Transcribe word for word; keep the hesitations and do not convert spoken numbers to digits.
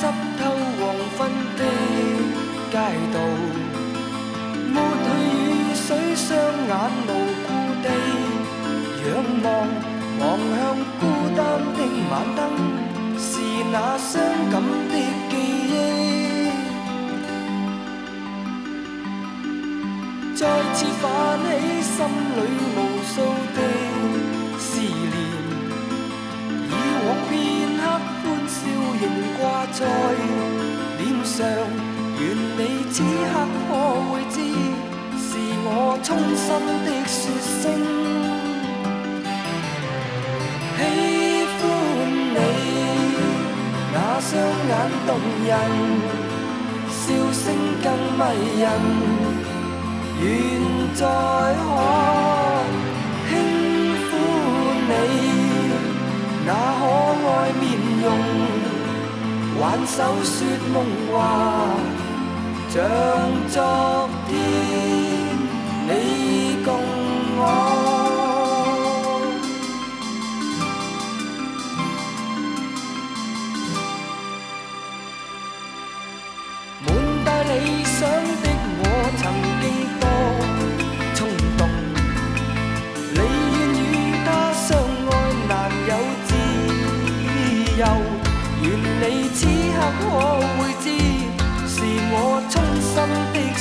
湿透黃昏的街道，抹去雨水，雙眼無故地仰望，望向孤單的晚燈，是那傷感的記憶，再次泛起心裏無數的思念，以往片刻歡笑仍掛在臉上，願你此刻可會知，是我衷心的說聲喜歡你，那雙眼動人，笑聲更迷人，願再可輕撫你那可愛面容，挽手說夢話，像昨天你共我。滿帶理想的我曾經多衝動，你願與他相愛難有自由，願你此刻可會知，是我衷心的